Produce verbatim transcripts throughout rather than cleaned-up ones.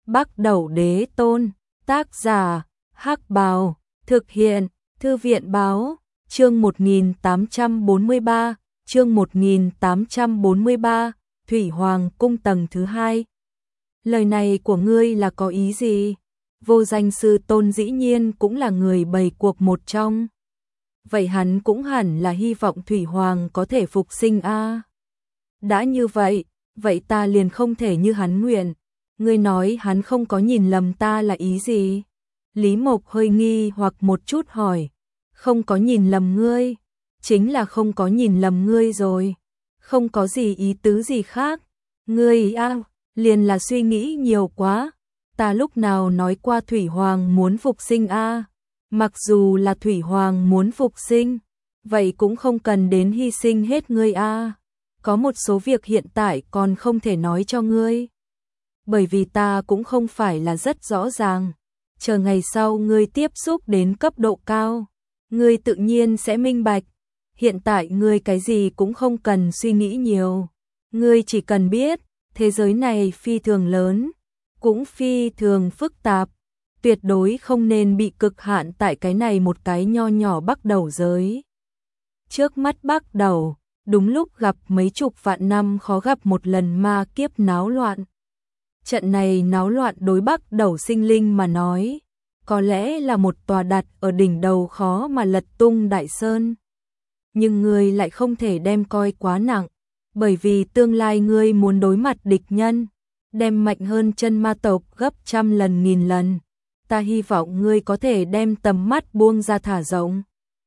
Bắc Đẩu Đế Tôn, tác giả, Hắc Bào, thực hiện, Thư viện Báo, chương một nghìn tám trăm bốn mươi ba, chương một nghìn tám trăm bốn mươi ba, Thủy Hoàng cung tầng thứ hai. Lời này của ngươi là có ý gì? Vô Danh Sư Tôn dĩ nhiên cũng là người bày cuộc một trong. Vậy hắn cũng hẳn là hy vọng Thủy Hoàng có thể phục sinh a. À. Đã như vậy, vậy ta liền không thể như hắn nguyện. Ngươi nói hắn không có nhìn lầm ta là ý gì? Lý Mộc hơi nghi hoặc một chút hỏi. Không có nhìn lầm ngươi, chính là không có nhìn lầm ngươi rồi. Không có gì ý tứ gì khác. Ngươi a, liền là suy nghĩ nhiều quá. Ta lúc nào nói qua Thủy Hoàng muốn phục sinh a? À? Mặc dù là Thủy Hoàng muốn phục sinh, vậy cũng không cần đến hy sinh hết ngươi a. À? Có một số việc hiện tại còn không thể nói cho ngươi. Bởi vì ta cũng không phải là rất rõ ràng. Chờ ngày sau ngươi tiếp xúc đến cấp độ cao, ngươi tự nhiên sẽ minh bạch. Hiện tại ngươi cái gì cũng không cần suy nghĩ nhiều. Ngươi chỉ cần biết, thế giới này phi thường lớn, cũng phi thường phức tạp. Tuyệt đối không nên bị cực hạn tại cái này một cái nho nhỏ Bắc Đẩu giới. Trước mắt Bắc Đẩu, đúng lúc gặp mấy chục vạn năm khó gặp một lần ma kiếp náo loạn. Trận này náo loạn đối Bắc Đẩu sinh linh mà nói, có lẽ là một tòa đặt ở đỉnh đầu khó mà lật tung đại sơn. Nhưng ngươi lại không thể đem coi quá nặng, bởi vì tương lai ngươi muốn đối mặt địch nhân, đem mạnh hơn chân ma tộc gấp trăm lần nghìn lần. Ta hy vọng ngươi có thể đem tầm mắt buông ra thả rộng.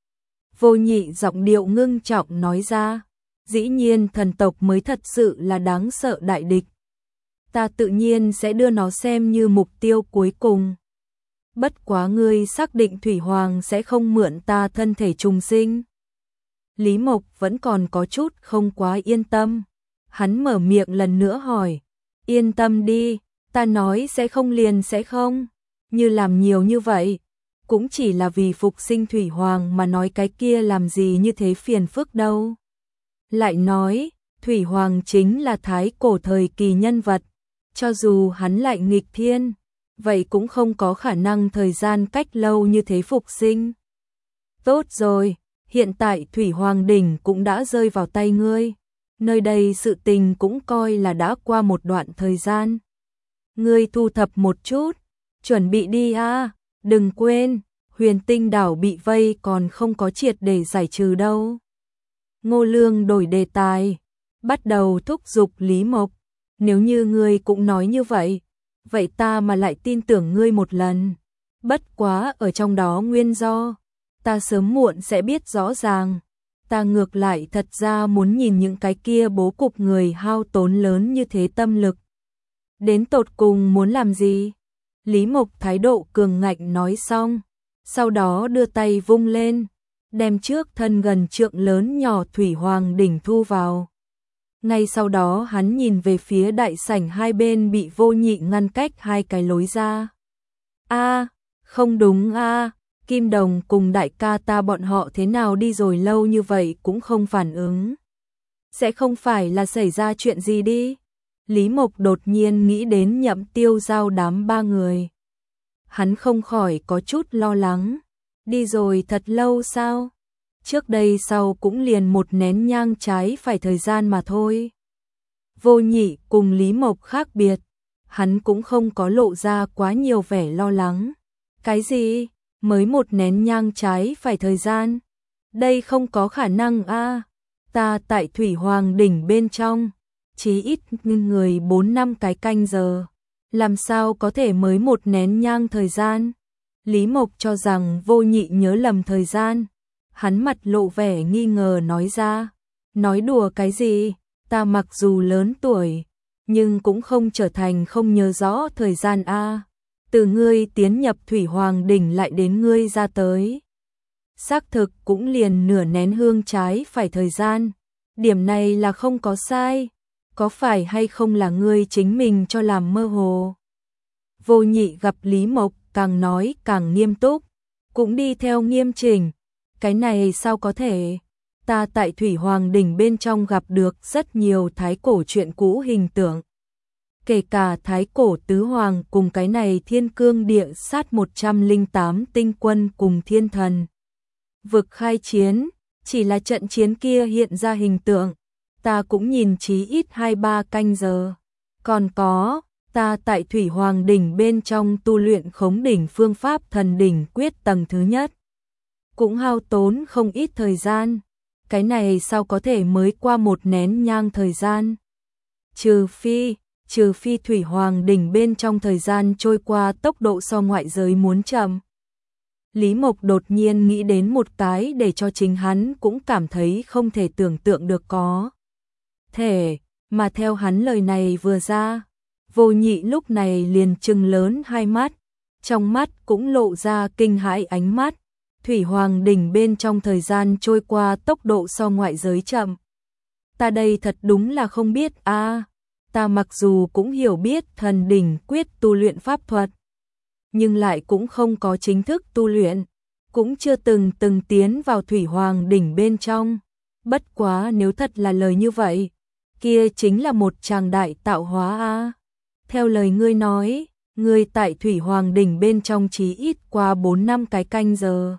Vô Nhị giọng điệu ngưng trọng nói ra, dĩ nhiên thần tộc mới thật sự là đáng sợ đại địch. Ta tự nhiên sẽ đưa nó xem như mục tiêu cuối cùng. Bất quá ngươi xác định Thủy Hoàng sẽ không mượn ta thân thể trùng sinh. Lý Mộc vẫn còn có chút không quá yên tâm. Hắn mở miệng lần nữa hỏi, yên tâm đi, ta nói sẽ không liền sẽ không. Như làm nhiều như vậy, cũng chỉ là vì phục sinh Thủy Hoàng mà nói, cái kia làm gì như thế phiền phức đâu. Lại nói, Thủy Hoàng chính là thái cổ thời kỳ nhân vật, cho dù hắn lại nghịch thiên, vậy cũng không có khả năng thời gian cách lâu như thế phục sinh. Tốt rồi, hiện tại Thủy Hoàng đỉnh cũng đã rơi vào tay ngươi, nơi đây sự tình cũng coi là đã qua một đoạn thời gian. Ngươi thu thập một chút, chuẩn bị đi a, à, đừng quên, Huyền Tinh đảo bị vây còn không có triệt để giải trừ đâu. Ngô Lương đổi đề tài, bắt đầu thúc giục Lý Mộc, nếu như ngươi cũng nói như vậy, vậy ta mà lại tin tưởng ngươi một lần. Bất quá ở trong đó nguyên do, ta sớm muộn sẽ biết rõ ràng. Ta ngược lại thật ra muốn nhìn những cái kia bố cục người hao tốn lớn như thế tâm lực. Đến tột cùng muốn làm gì? Lý Mộc thái độ cường ngạnh nói xong, sau đó đưa tay vung lên, đem trước thân gần trượng lớn nhỏ Thủy Hoàng đỉnh thu vào. Ngay sau đó hắn nhìn về phía đại sảnh hai bên bị Vô Nhị ngăn cách hai cái lối ra. A, không đúng a, à, Kim Đồng cùng đại ca ta bọn họ thế nào đi rồi lâu như vậy cũng không phản ứng. Sẽ không phải là xảy ra chuyện gì đi? Lý Mộc đột nhiên nghĩ đến Nhậm Tiêu Giao đám ba người. Hắn không khỏi có chút lo lắng. Đi rồi thật lâu sao? Trước đây sau cũng liền một nén nhang trái phải thời gian mà thôi. Vô Nhị cùng Lý Mộc khác biệt. Hắn cũng không có lộ ra quá nhiều vẻ lo lắng. Cái gì? Mới một nén nhang trái phải thời gian? Đây không có khả năng a. À. Ta tại Thủy Hoàng đỉnh bên trong, chí ít người bốn năm cái canh giờ. Làm sao có thể mới một nén nhang thời gian? Lý Mộc cho rằng Vô Nhị nhớ lầm thời gian. Hắn mặt lộ vẻ nghi ngờ nói ra. Nói đùa cái gì? Ta mặc dù lớn tuổi, nhưng cũng không trở thành không nhớ rõ thời gian a. À. Từ ngươi tiến nhập Thủy Hoàng đỉnh lại đến ngươi ra tới, xác thực cũng liền nửa nén hương trái phải thời gian. Điểm này là không có sai. Có phải hay không là ngươi chính mình cho làm mơ hồ? Vô Nhị gặp Lý Mộc càng nói càng nghiêm túc, cũng đi theo nghiêm chỉnh. Cái này sao có thể? Ta tại Thủy Hoàng đỉnh bên trong gặp được rất nhiều thái cổ chuyện cũ hình tượng. kể cả Thái Cổ Tứ Hoàng cùng cái này Thiên Cương Địa Sát một trăm lẻ tám tinh quân cùng thiên thần vực khai chiến, chỉ là trận chiến kia hiện ra hình tượng, ta cũng nhìn chí ít hai ba canh giờ. Còn có, ta tại Thủy Hoàng đỉnh bên trong tu luyện Khống đỉnh phương pháp Thần đỉnh quyết tầng thứ nhất, cũng hao tốn không ít thời gian. Cái này sao có thể mới qua một nén nhang thời gian? Trừ phi, trừ phi Thủy Hoàng đỉnh bên trong thời gian trôi qua tốc độ so ngoại giới muốn chậm. Lý Mộc đột nhiên nghĩ đến một cái để cho chính hắn cũng cảm thấy không thể tưởng tượng được có thể, mà theo hắn lời này vừa ra, Vô Nhị lúc này liền trừng lớn hai mắt, trong mắt cũng lộ ra kinh hãi ánh mắt. Thủy Hoàng đỉnh bên trong thời gian trôi qua tốc độ so ngoại giới chậm. Ta đây thật đúng là không biết a. À, ta mặc dù cũng hiểu biết Thần đỉnh quyết tu luyện pháp thuật, nhưng lại cũng không có chính thức tu luyện, cũng chưa từng từng tiến vào Thủy Hoàng đỉnh bên trong. Bất quá nếu thật là lời như vậy, kia chính là một tràng đại tạo hóa a. À. Theo lời ngươi nói, ngươi tại Thủy Hoàng đỉnh bên trong chí ít qua bốn năm cái canh giờ.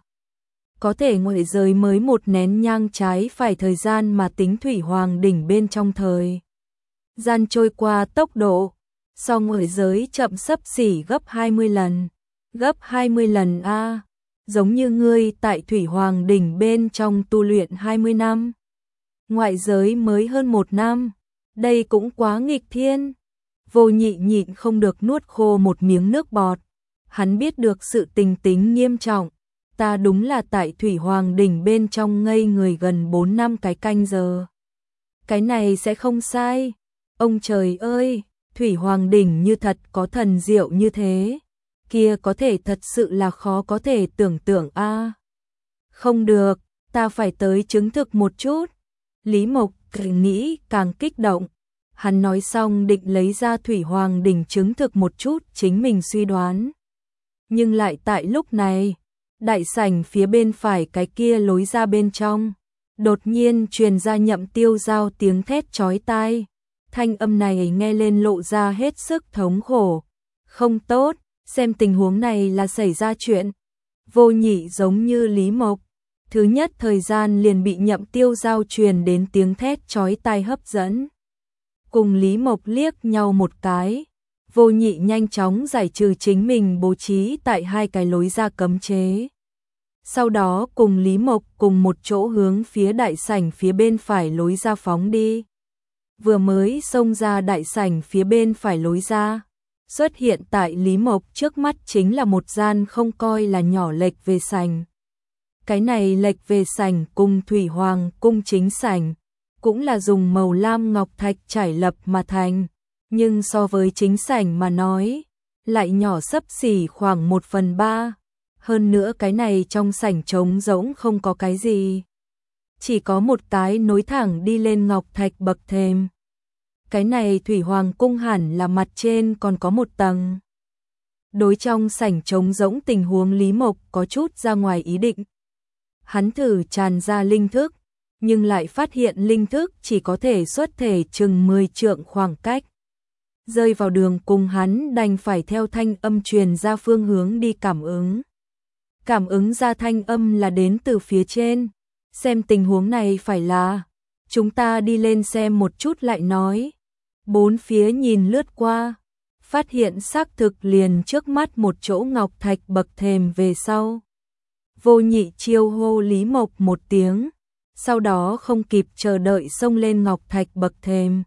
Có thể ngoại giới mới một nén nhang trái phải thời gian mà tính Thủy Hoàng đỉnh bên trong thời gian trôi qua tốc độ, so ngoại giới chậm xấp xỉ gấp hai mươi lần. Gấp hai mươi lần a, à, giống như ngươi tại Thủy Hoàng đỉnh bên trong tu luyện hai mươi năm. Ngoại giới mới hơn một năm, đây cũng quá nghịch thiên. Vô Nhị nhịn không được nuốt khô một miếng nước bọt. Hắn biết được sự tình tính nghiêm trọng. Ta đúng là tại Thủy Hoàng đỉnh bên trong ngây người gần bốn năm cái canh giờ. Cái này sẽ không sai. Ông trời ơi, Thủy Hoàng đỉnh như thật có thần diệu như thế. Kia có thể thật sự là khó có thể tưởng tượng a. À, không được, ta phải tới chứng thực một chút. Lý Mộc nghĩ càng kích động. Hắn nói xong định lấy ra Thủy Hoàng đỉnh chứng thực một chút chính mình suy đoán. Nhưng lại tại lúc này, đại sảnh phía bên phải cái kia lối ra bên trong, đột nhiên truyền ra Nhậm Tiêu Giao tiếng thét chói tai. Thanh âm này nghe lên lộ ra hết sức thống khổ. Không tốt, xem tình huống này là xảy ra chuyện. Vô Nhị giống như Lý Mộc, thứ nhất thời gian liền bị Nhậm Tiêu Giao truyền đến tiếng thét chói tai hấp dẫn. Cùng Lý Mộc liếc nhau một cái, Vô Nhị nhanh chóng giải trừ chính mình bố trí tại hai cái lối ra cấm chế. Sau đó cùng Lý Mộc cùng một chỗ hướng phía đại sảnh phía bên phải lối ra phóng đi. Vừa mới xông ra đại sảnh phía bên phải lối ra, xuất hiện tại Lý Mộc trước mắt chính là một gian không coi là nhỏ lệch về sảnh. Cái này lệch về sảnh cùng Thủy Hoàng cung chính sảnh, cũng là dùng màu lam ngọc thạch trải lập mà thành, nhưng so với chính sảnh mà nói, lại nhỏ xấp xỉ khoảng một phần ba. Hơn nữa cái này trong sảnh trống rỗng không có cái gì. Chỉ có một cái nối thẳng đi lên ngọc thạch bậc thềm. Cái này Thủy Hoàng cung hẳn là mặt trên còn có một tầng. Đối trong sảnh trống rỗng tình huống Lý Mộc có chút ra ngoài ý định. Hắn thử tràn ra linh thức, nhưng lại phát hiện linh thức chỉ có thể xuất thể chừng mười trượng khoảng cách. Rơi vào đường cùng hắn đành phải theo thanh âm truyền ra phương hướng đi cảm ứng. Cảm ứng ra thanh âm là đến từ phía trên. Xem tình huống này phải là, chúng ta đi lên xem một chút lại nói. Bốn phía nhìn lướt qua, phát hiện xác thực liền trước mắt một chỗ ngọc thạch bậc thềm về sau. Vô Nhị chiêu hô Lý Mộc một tiếng, sau đó không kịp chờ đợi xông lên ngọc thạch bậc thềm.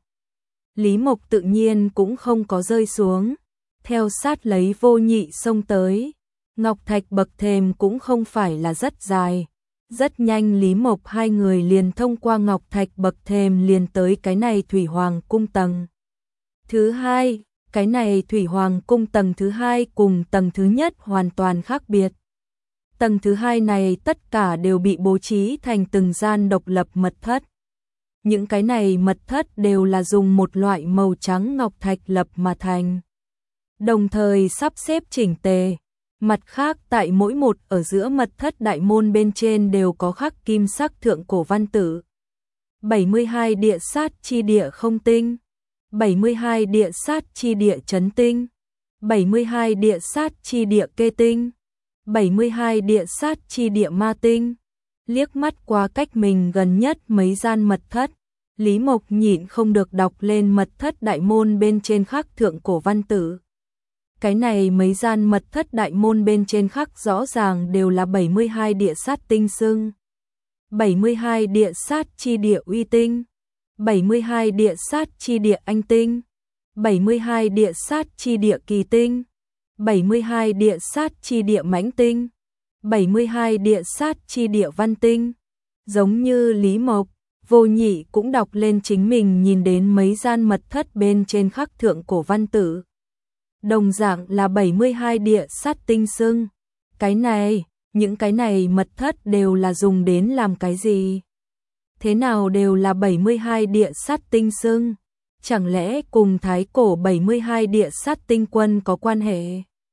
Lý Mộc tự nhiên cũng không có rơi xuống, theo sát lấy Vô Nhị xông tới. Ngọc thạch bậc thềm cũng không phải là rất dài. Rất nhanh Lý Mộc hai người liền thông qua ngọc thạch bậc thềm liền tới cái này Thủy Hoàng cung tầng thứ hai. Cái này Thủy Hoàng cung tầng thứ hai cùng tầng thứ nhất hoàn toàn khác biệt. Tầng thứ hai này tất cả đều bị bố trí thành từng gian độc lập mật thất. Những cái này mật thất đều là dùng một loại màu trắng ngọc thạch lập mà thành, đồng thời sắp xếp chỉnh tề. Mặt khác tại mỗi một ở giữa mật thất đại môn bên trên đều có khắc kim sắc thượng cổ văn tự. bảy mươi hai địa sát chi địa không tinh. bảy mươi hai địa sát chi địa chấn tinh, bảy mươi hai địa sát chi địa kê tinh, bảy mươi hai địa sát chi địa ma tinh. Liếc mắt qua cách mình gần nhất mấy gian mật thất, Lý Mộc nhịn không được đọc lên mật thất đại môn bên trên khắc thượng cổ văn tự. Cái này mấy gian mật thất đại môn bên trên khắc rõ ràng đều là bảy mươi hai địa sát tinh xưng. bảy mươi hai địa sát chi địa uy tinh, bảy mươi hai địa sát chi địa anh tinh, bảy mươi hai địa sát chi địa kỳ tinh, bảy mươi hai địa sát chi địa mãnh tinh, bảy mươi hai địa sát chi địa văn tinh. Giống như Lý Mộc, Vô Nhị cũng đọc lên chính mình nhìn đến mấy gian mật thất bên trên khắc thượng cổ văn tự. Đồng dạng là bảy mươi hai địa sát tinh xưng. Cái này, những cái này mật thất đều là dùng đến làm cái gì? Thế nào đều là bảy mươi hai địa sát tinh xưng? Chẳng lẽ cùng thái cổ bảy mươi hai địa sát tinh quân có quan hệ?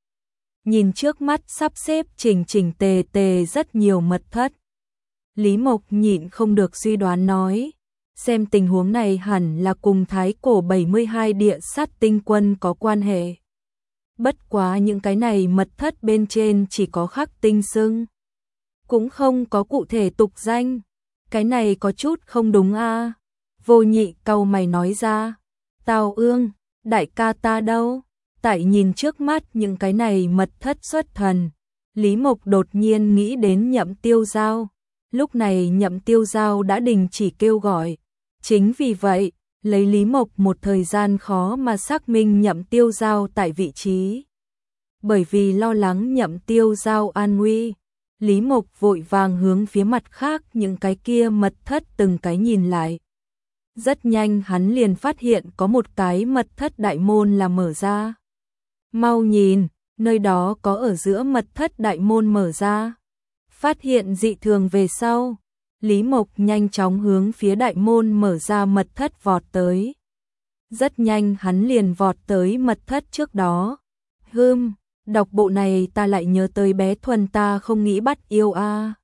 Nhìn trước mắt sắp xếp chỉnh chỉnh tề tề rất nhiều mật thất, Lý Mộc nhịn không được suy đoán nói, xem tình huống này hẳn là cùng thái cổ bảy mươi hai địa sát tinh quân có quan hệ. Bất quá những cái này mật thất bên trên chỉ có khắc tinh xưng, cũng không có cụ thể tục danh, cái này có chút không đúng a. À? Vô Nhị cau mày nói ra, Tào Ương, đại ca ta đâu? Tại nhìn trước mắt những cái này mật thất xuất thần, Lý Mộc đột nhiên nghĩ đến Nhậm Tiêu Giao. Lúc này Nhậm Tiêu Giao đã đình chỉ kêu gọi. Chính vì vậy, lấy Lý Mộc một thời gian khó mà xác minh Nhậm Tiêu Giao tại vị trí. Bởi vì lo lắng Nhậm Tiêu Giao an nguy, Lý Mộc vội vàng hướng phía mặt khác những cái kia mật thất từng cái nhìn lại. Rất nhanh hắn liền phát hiện có một cái mật thất đại môn là mở ra. Mau nhìn, nơi đó có ở giữa mật thất đại môn mở ra. Phát hiện dị thường về sau, Lý Mộc nhanh chóng hướng phía đại môn mở ra mật thất vọt tới. Rất nhanh hắn liền vọt tới mật thất trước đó. Hừm, đọc bộ này ta lại nhớ tới bé Thuần ta không nghĩ bắt yêu a. À.